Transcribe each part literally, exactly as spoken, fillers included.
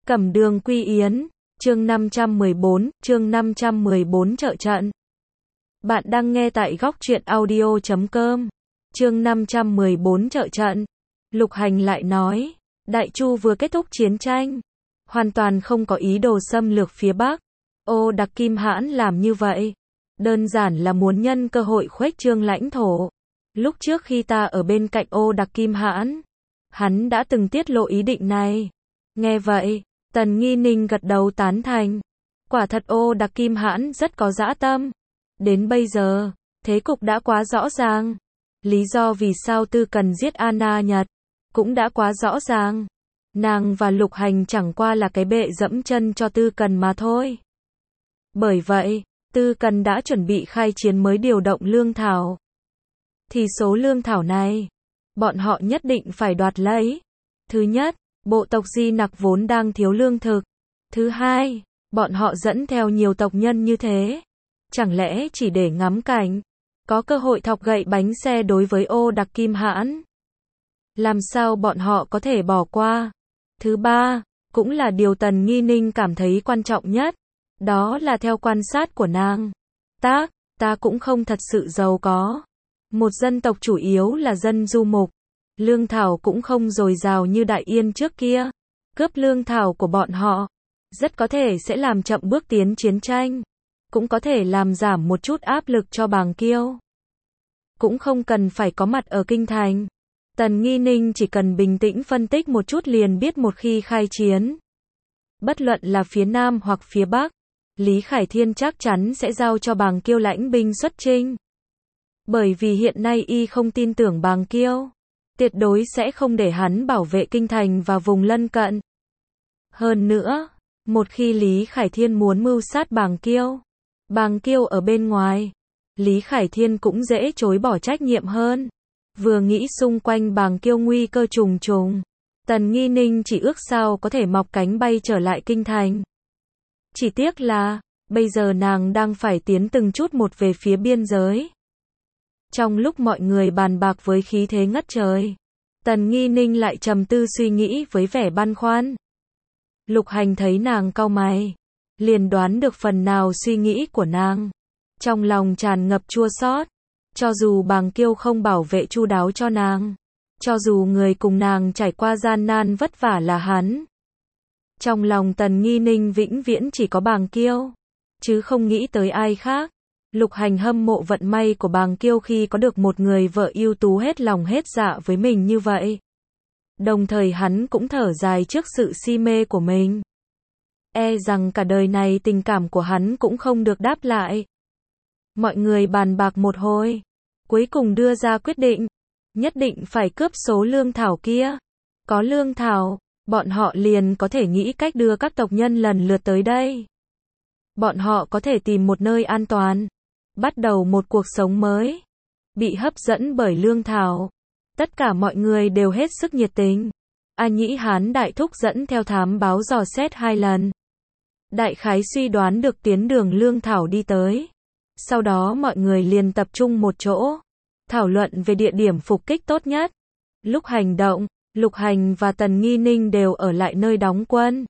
Cẩm Đường Quy Yến, chương năm trăm mười bốn, chương năm trăm mười bốn trợ trận. Bạn đang nghe tại góc truyện audio chấm com. Chương năm trăm mười bốn trợ trận. Lục Hành lại nói, Đại Chu vừa kết thúc chiến tranh, hoàn toàn không có ý đồ xâm lược phía Bắc. Ô Đặc Kim Hãn làm như vậy, đơn giản là muốn nhân cơ hội khuếch trương lãnh thổ. Lúc trước khi ta ở bên cạnh Ô Đặc Kim Hãn, hắn đã từng tiết lộ ý định này. Nghe vậy, Tần Nghi Ninh gật đầu tán thành. Quả thật Ô Đặc Kim Hãn rất có dã tâm. Đến bây giờ, thế cục đã quá rõ ràng. Lý do vì sao Tư Cần giết Anna Nhật cũng đã quá rõ ràng. Nàng và Lục Hành chẳng qua là cái bệ dẫm chân cho Tư Cần mà thôi. Bởi vậy, Tư Cần đã chuẩn bị khai chiến mới điều động lương thảo. Thì số lương thảo này, bọn họ nhất định phải đoạt lấy. Thứ nhất, bộ tộc Di Nặc vốn đang thiếu lương thực. Thứ hai, bọn họ dẫn theo nhiều tộc nhân như thế. Chẳng lẽ chỉ để ngắm cảnh, có cơ hội thọc gậy bánh xe đối với Ô Đặc Kim Hãn? Làm sao bọn họ có thể bỏ qua? Thứ ba, cũng là điều Tần Nghi Ninh cảm thấy quan trọng nhất. Đó là theo quan sát của nàng. Ta, ta cũng không thật sự giàu có. Một dân tộc chủ yếu là dân du mục. Lương thảo cũng không dồi dào như Đại Yên trước kia. Cướp lương thảo của bọn họ, rất có thể sẽ làm chậm bước tiến chiến tranh. Cũng có thể làm giảm một chút áp lực cho Bàng Kiêu. Cũng không cần phải có mặt ở kinh thành. Tần Nghi Ninh chỉ cần bình tĩnh phân tích một chút liền biết một khi khai chiến. Bất luận là phía Nam hoặc phía Bắc, Lý Khải Thiên chắc chắn sẽ giao cho Bàng Kiêu lãnh binh xuất chinh. Bởi vì hiện nay y không tin tưởng Bàng Kiêu. Tuyệt đối sẽ không để hắn bảo vệ kinh thành và vùng lân cận. Hơn nữa, một khi Lý Khải Thiên muốn mưu sát Bàng Kiêu, Bàng Kiêu ở bên ngoài, Lý Khải Thiên cũng dễ chối bỏ trách nhiệm hơn. Vừa nghĩ xung quanh Bàng Kiêu nguy cơ trùng trùng, Tần Nghi Ninh chỉ ước sao có thể mọc cánh bay trở lại kinh thành. Chỉ tiếc là, bây giờ nàng đang phải tiến từng chút một về phía biên giới. Trong lúc mọi người bàn bạc với khí thế ngất trời, Tần Nghi Ninh lại trầm tư suy nghĩ với vẻ băn khoăn. Lục Hành thấy nàng cau mày, liền đoán được phần nào suy nghĩ của nàng. Trong lòng tràn ngập chua xót. Cho dù Bàng Kiêu không bảo vệ chu đáo cho nàng, cho dù người cùng nàng trải qua gian nan vất vả là hắn, trong lòng Tần Nghi Ninh vĩnh viễn chỉ có Bàng Kiêu, chứ không nghĩ tới ai khác. Lục Hành hâm mộ vận may của Bàng Kiêu khi có được một người vợ ưu tú hết lòng hết dạ với mình như vậy. Đồng thời hắn cũng thở dài trước sự si mê của mình. E rằng cả đời này tình cảm của hắn cũng không được đáp lại. Mọi người bàn bạc một hồi, cuối cùng đưa ra quyết định, nhất định phải cướp số lương thảo kia. Có lương thảo, bọn họ liền có thể nghĩ cách đưa các tộc nhân lần lượt tới đây. Bọn họ có thể tìm một nơi an toàn, bắt đầu một cuộc sống mới. Bị hấp dẫn bởi lương thảo, tất cả mọi người đều hết sức nhiệt tình. A Nhĩ Hán đại thúc dẫn theo thám báo dò xét hai lần. Đại khái suy đoán được tiến đường lương thảo đi tới. Sau đó mọi người liền tập trung một chỗ, thảo luận về địa điểm phục kích tốt nhất. Lúc hành động, Lục Hành và Tần Nghi Ninh đều ở lại nơi đóng quân.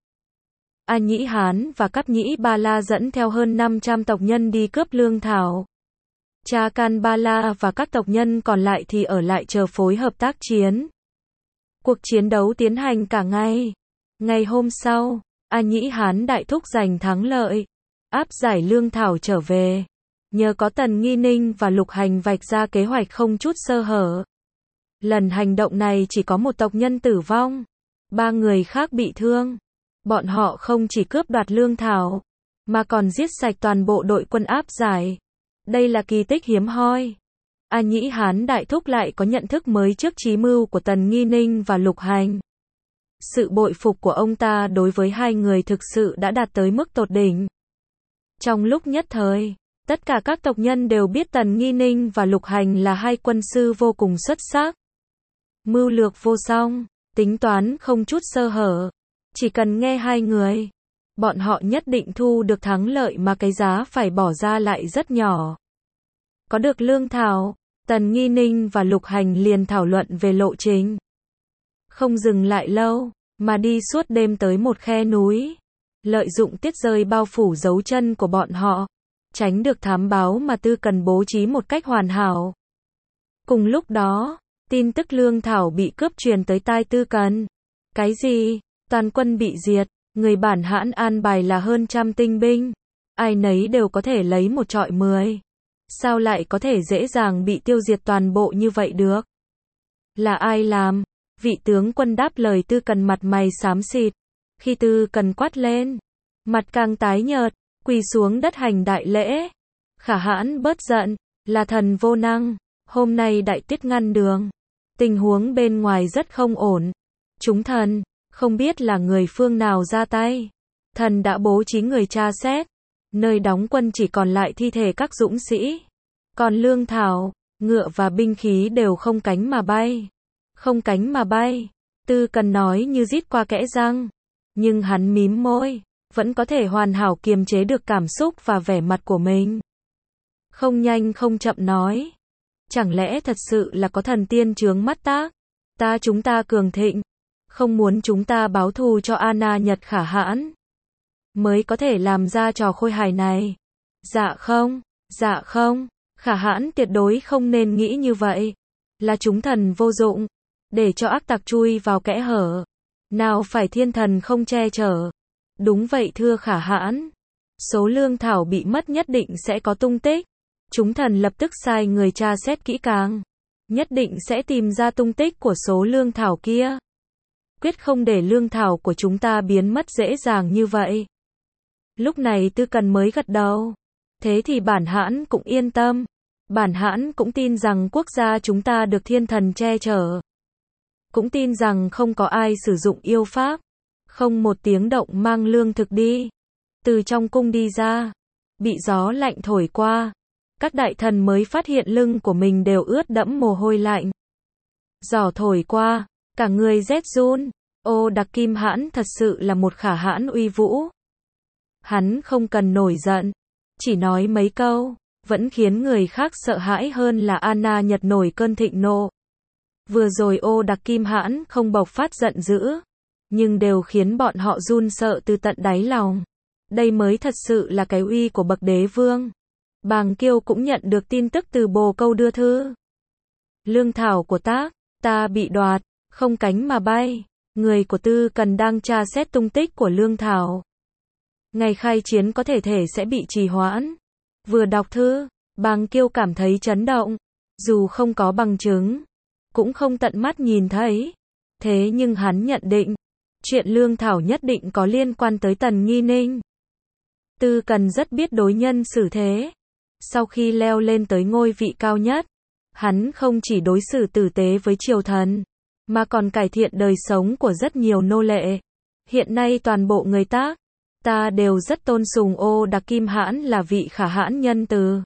A Nhĩ Hán và Cáp Nhĩ Ba La dẫn theo hơn năm trăm tộc nhân đi cướp lương thảo. Cha Can Ba La và các tộc nhân còn lại thì ở lại chờ phối hợp tác chiến. Cuộc chiến đấu tiến hành cả ngày. Ngày hôm sau, A Nhĩ Hán đại thúc giành thắng lợi, áp giải lương thảo trở về. Nhờ có Tần Nghi Ninh và Lục Hành vạch ra kế hoạch không chút sơ hở. Lần hành động này chỉ có một tộc nhân tử vong, ba người khác bị thương. Bọn họ không chỉ cướp đoạt lương thảo, mà còn giết sạch toàn bộ đội quân áp giải. Đây là kỳ tích hiếm hoi. A Nhĩ Hán đại thúc lại có nhận thức mới trước chí mưu của Tần Nghi Ninh và Lục Hành. Sự bội phục của ông ta đối với hai người thực sự đã đạt tới mức tột đỉnh. Trong lúc nhất thời, tất cả các tộc nhân đều biết Tần Nghi Ninh và Lục Hành là hai quân sư vô cùng xuất sắc. Mưu lược vô song, tính toán không chút sơ hở. Chỉ cần nghe hai người, bọn họ nhất định thu được thắng lợi mà cái giá phải bỏ ra lại rất nhỏ. Có được lương thảo, Tần Nghi Ninh và Lục Hành liền thảo luận về lộ trình. Không dừng lại lâu, mà đi suốt đêm tới một khe núi, lợi dụng tiết rơi bao phủ dấu chân của bọn họ, tránh được thám báo mà Tư Cần bố trí một cách hoàn hảo. Cùng lúc đó, tin tức lương thảo bị cướp truyền tới tai Tư Cần. Cái gì? Toàn quân bị diệt, người bản hãn an bài là hơn trăm tinh binh, ai nấy đều có thể lấy một trọi mười. Sao lại có thể dễ dàng bị tiêu diệt toàn bộ như vậy được? Là ai làm? Vị tướng quân đáp lời Tư Cần mặt mày xám xịt. Khi Tư Cần quát lên, mặt càng tái nhợt, quỳ xuống đất hành đại lễ. Khả hãn bớt giận, là thần vô năng, hôm nay đại tuyết ngăn đường. Tình huống bên ngoài rất không ổn. Chúng thần, không biết là người phương nào ra tay. Thần đã bố trí người tra xét. Nơi đóng quân chỉ còn lại thi thể các dũng sĩ. Còn lương thảo, ngựa và binh khí đều không cánh mà bay. Không cánh mà bay. Tư Cần nói như rít qua kẽ răng. Nhưng hắn mím môi, vẫn có thể hoàn hảo kiềm chế được cảm xúc và vẻ mặt của mình. Không nhanh không chậm nói. Chẳng lẽ thật sự là có thần tiên chướng mắt ta? Ta chúng ta cường thịnh. Không muốn chúng ta báo thù cho Anna Nhật Khả hãn. Mới có thể làm ra trò khôi hài này. Dạ không, dạ không. Khả hãn tuyệt đối không nên nghĩ như vậy. Là chúng thần vô dụng. Để cho ác tặc chui vào kẽ hở. Nào phải thiên thần không che chở. Đúng vậy thưa Khả hãn. Số lương thảo bị mất nhất định sẽ có tung tích. Chúng thần lập tức sai người tra xét kỹ càng. Nhất định sẽ tìm ra tung tích của số lương thảo kia. Quyết không để lương thảo của chúng ta biến mất dễ dàng như vậy. Lúc này Tư Cần mới gật đầu. Thế thì bản hãn cũng yên tâm. Bản hãn cũng tin rằng quốc gia chúng ta được thiên thần che chở. Cũng tin rằng không có ai sử dụng yêu pháp. Không một tiếng động mang lương thực đi. Từ trong cung đi ra. Bị gió lạnh thổi qua. Các đại thần mới phát hiện lưng của mình đều ướt đẫm mồ hôi lạnh. Gió thổi qua. Cả người rét run. Ô Đặc Kim Hãn thật sự là một Khả hãn uy vũ. Hắn không cần nổi giận. Chỉ nói mấy câu. Vẫn khiến người khác sợ hãi hơn là Anna Nhật nổi cơn thịnh nộ. Vừa rồi Ô Đặc Kim Hãn không bộc phát giận dữ. Nhưng đều khiến bọn họ run sợ từ tận đáy lòng. Đây mới thật sự là cái uy của bậc đế vương. Bàng Kiêu cũng nhận được tin tức từ bồ câu đưa thư. Lương thảo của ta, ta bị đoạt, không cánh mà bay. Người của Tư Cần đang tra xét tung tích của lương thảo. Ngày khai chiến có thể thể sẽ bị trì hoãn. Vừa đọc thư, Bàng Kiêu cảm thấy chấn động. Dù không có bằng chứng, cũng không tận mắt nhìn thấy. Thế nhưng hắn nhận định, chuyện lương thảo nhất định có liên quan tới Tần Nghi Ninh. Tư Cần rất biết đối nhân xử thế. Sau khi leo lên tới ngôi vị cao nhất, hắn không chỉ đối xử tử tế với triều thần, mà còn cải thiện đời sống của rất nhiều nô lệ. Hiện nay toàn bộ người ta, ta đều rất tôn sùng Ô Đặc Kim Hãn là vị Khả hãn nhân từ.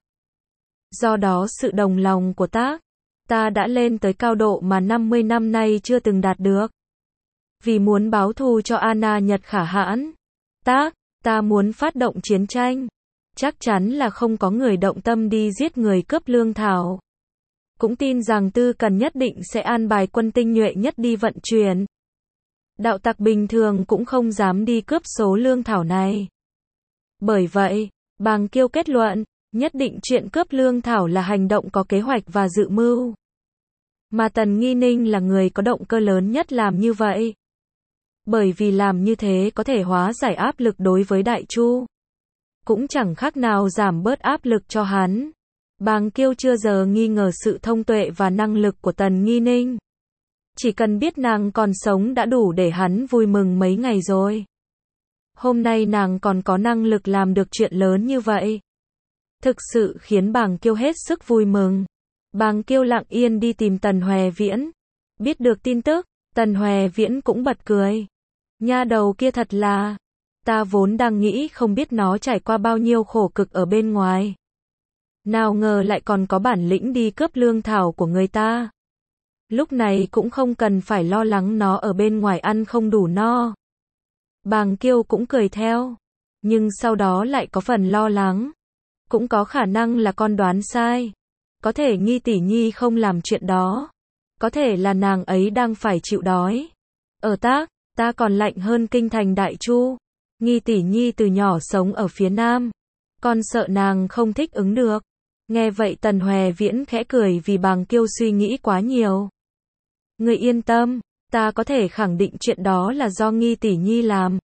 Do đó sự đồng lòng của ta, ta đã lên tới cao độ mà năm mươi năm nay chưa từng đạt được. Vì muốn báo thù cho Anna Nhật Khả hãn, ta, ta muốn phát động chiến tranh. Chắc chắn là không có người động tâm đi giết người cướp lương thảo. Cũng tin rằng Tư Cần nhất định sẽ an bài quân tinh nhuệ nhất đi vận chuyển. Đạo tặc bình thường cũng không dám đi cướp số lương thảo này. Bởi vậy, Bàng Kiêu kết luận, nhất định chuyện cướp lương thảo là hành động có kế hoạch và dự mưu. Mà Tần Nghi Ninh là người có động cơ lớn nhất làm như vậy. Bởi vì làm như thế có thể hóa giải áp lực đối với Đại Chu. Cũng chẳng khác nào giảm bớt áp lực cho hắn. Bàng Kiêu chưa giờ nghi ngờ sự thông tuệ và năng lực của Tần Nghi Ninh. Chỉ cần biết nàng còn sống đã đủ để hắn vui mừng mấy ngày rồi. Hôm nay nàng còn có năng lực làm được chuyện lớn như vậy. Thực sự khiến Bàng Kiêu hết sức vui mừng. Bàng Kiêu lặng yên đi tìm Tần Hòe Viễn. Biết được tin tức, Tần Hòe Viễn cũng bật cười. Nha đầu kia thật là... Ta vốn đang nghĩ không biết nó trải qua bao nhiêu khổ cực ở bên ngoài. Nào ngờ lại còn có bản lĩnh đi cướp lương thảo của người ta. Lúc này cũng không cần phải lo lắng nó ở bên ngoài ăn không đủ no. Bàng Kiêu cũng cười theo. Nhưng sau đó lại có phần lo lắng. Cũng có khả năng là con đoán sai. Có thể Nghi tỷ nhi không làm chuyện đó. Có thể là nàng ấy đang phải chịu đói. Ở tác, Ta còn lạnh hơn kinh thành Đại Chu. Nghi tỷ nhi từ nhỏ sống ở phía Nam. Con sợ nàng không thích ứng được. Nghe vậy Tần Hoè Viễn khẽ cười vì Bàng Kiêu suy nghĩ quá nhiều. Ngươi yên tâm, ta có thể khẳng định chuyện đó là do Nghi tỷ nhi làm.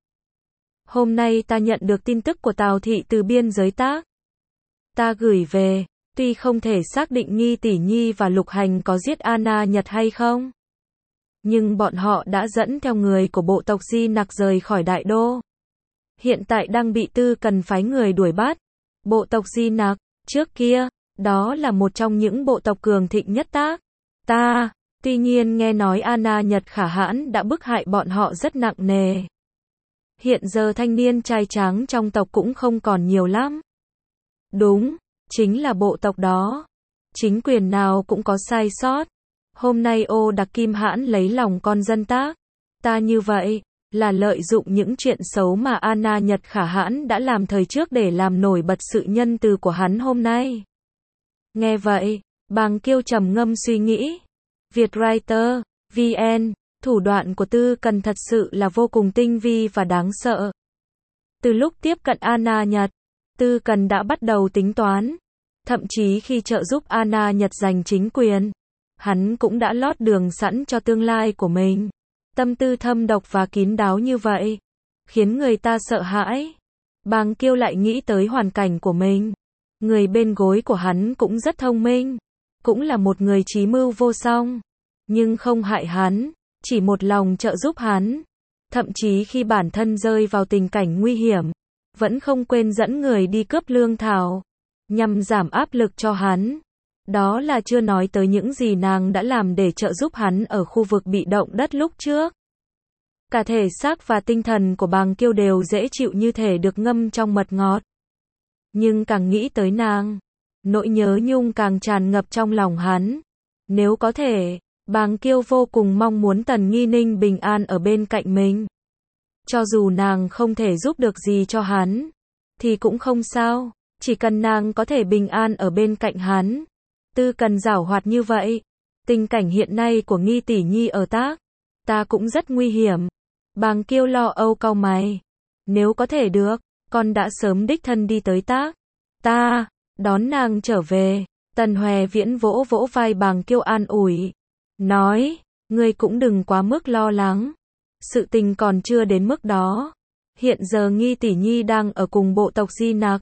Hôm nay ta nhận được tin tức của Tào thị từ biên giới Tác. Ta gửi về, tuy không thể xác định Nghi tỷ nhi và Lục Hành có giết Anna Nhật hay không. Nhưng bọn họ đã dẫn theo người của bộ tộc Di Nặc rời khỏi Đại Đô. Hiện tại đang bị Tư Cần phái người đuổi bắt. Bộ tộc Di Nặc, trước kia, đó là một trong những bộ tộc cường thịnh nhất Tác. Ta, tuy nhiên nghe nói Anna Nhật Khả Hãn đã bức hại bọn họ rất nặng nề. Hiện giờ thanh niên trai tráng trong tộc cũng không còn nhiều lắm. Đúng, chính là bộ tộc đó. Chính quyền nào cũng có sai sót. Hôm nay Ô Đặc Kim Hãn lấy lòng con dân Tác. Ta như vậy, là lợi dụng những chuyện xấu mà Anna Nhật Khả Hãn đã làm thời trước để làm nổi bật sự nhân từ của hắn hôm nay. Nghe vậy, Bàng Kiêu trầm ngâm suy nghĩ. Vietwriter, vê en, thủ đoạn của Tư Cần thật sự là vô cùng tinh vi và đáng sợ. Từ lúc tiếp cận Anna Nhật, Tư Cần đã bắt đầu tính toán. Thậm chí khi trợ giúp Anna Nhật giành chính quyền, hắn cũng đã lót đường sẵn cho tương lai của mình. Tâm tư thâm độc và kín đáo như vậy, khiến người ta sợ hãi. Bàng Kiêu lại nghĩ tới hoàn cảnh của mình. Người bên gối của hắn cũng rất thông minh, cũng là một người trí mưu vô song, nhưng không hại hắn, chỉ một lòng trợ giúp hắn. Thậm chí khi bản thân rơi vào tình cảnh nguy hiểm, vẫn không quên dẫn người đi cướp lương thảo, nhằm giảm áp lực cho hắn. Đó là chưa nói tới những gì nàng đã làm để trợ giúp hắn ở khu vực bị động đất lúc trước. Cả thể xác và tinh thần của Bàng Kiêu đều dễ chịu như thể được ngâm trong mật ngọt. Nhưng càng nghĩ tới nàng, nỗi nhớ nhung càng tràn ngập trong lòng hắn. Nếu có thể, Bàng Kiêu vô cùng mong muốn Tần Nghi Ninh bình an ở bên cạnh mình. Cho dù nàng không thể giúp được gì cho hắn, thì cũng không sao, chỉ cần nàng có thể bình an ở bên cạnh hắn. Tư Cần giảo hoạt như vậy. Tình cảnh hiện nay của Nghi tỷ nhi ở Tác, ta cũng rất nguy hiểm. Bàng Kiêu lo âu cau mày. Nếu có thể được, con đã sớm đích thân đi tới Tác. Ta, đón nàng trở về. Tần Hoè Viễn vỗ vỗ vai Bàng Kiêu an ủi. Nói, ngươi cũng đừng quá mức lo lắng. Sự tình còn chưa đến mức đó. Hiện giờ Nghi tỷ nhi đang ở cùng bộ tộc Di Nặc.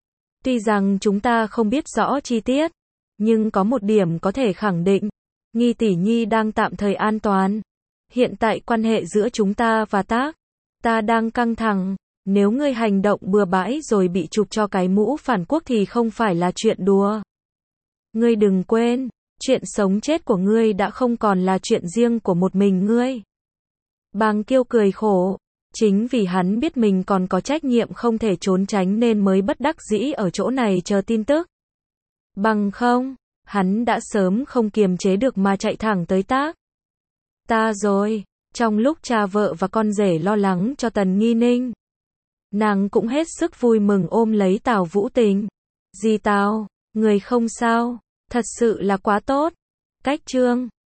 Tuy rằng chúng ta không biết rõ chi tiết, nhưng có một điểm có thể khẳng định. Nghi tỷ nhi đang tạm thời an toàn. Hiện tại quan hệ giữa chúng ta và Tác, ta đang căng thẳng. Nếu ngươi hành động bừa bãi rồi bị chụp cho cái mũ phản quốc thì không phải là chuyện đùa. Ngươi đừng quên, chuyện sống chết của ngươi đã không còn là chuyện riêng của một mình ngươi. Bàng Kiêu cười khổ. Chính vì hắn biết mình còn có trách nhiệm không thể trốn tránh nên mới bất đắc dĩ ở chỗ này chờ tin tức. Bằng không, hắn đã sớm không kiềm chế được mà chạy thẳng tới Tác. Ta rồi, trong lúc cha vợ và con rể lo lắng cho Tần Nghi Ninh, nàng cũng hết sức vui mừng ôm lấy Tào Vũ Tình. Dì Tào, người không sao, thật sự là quá tốt. Cách chương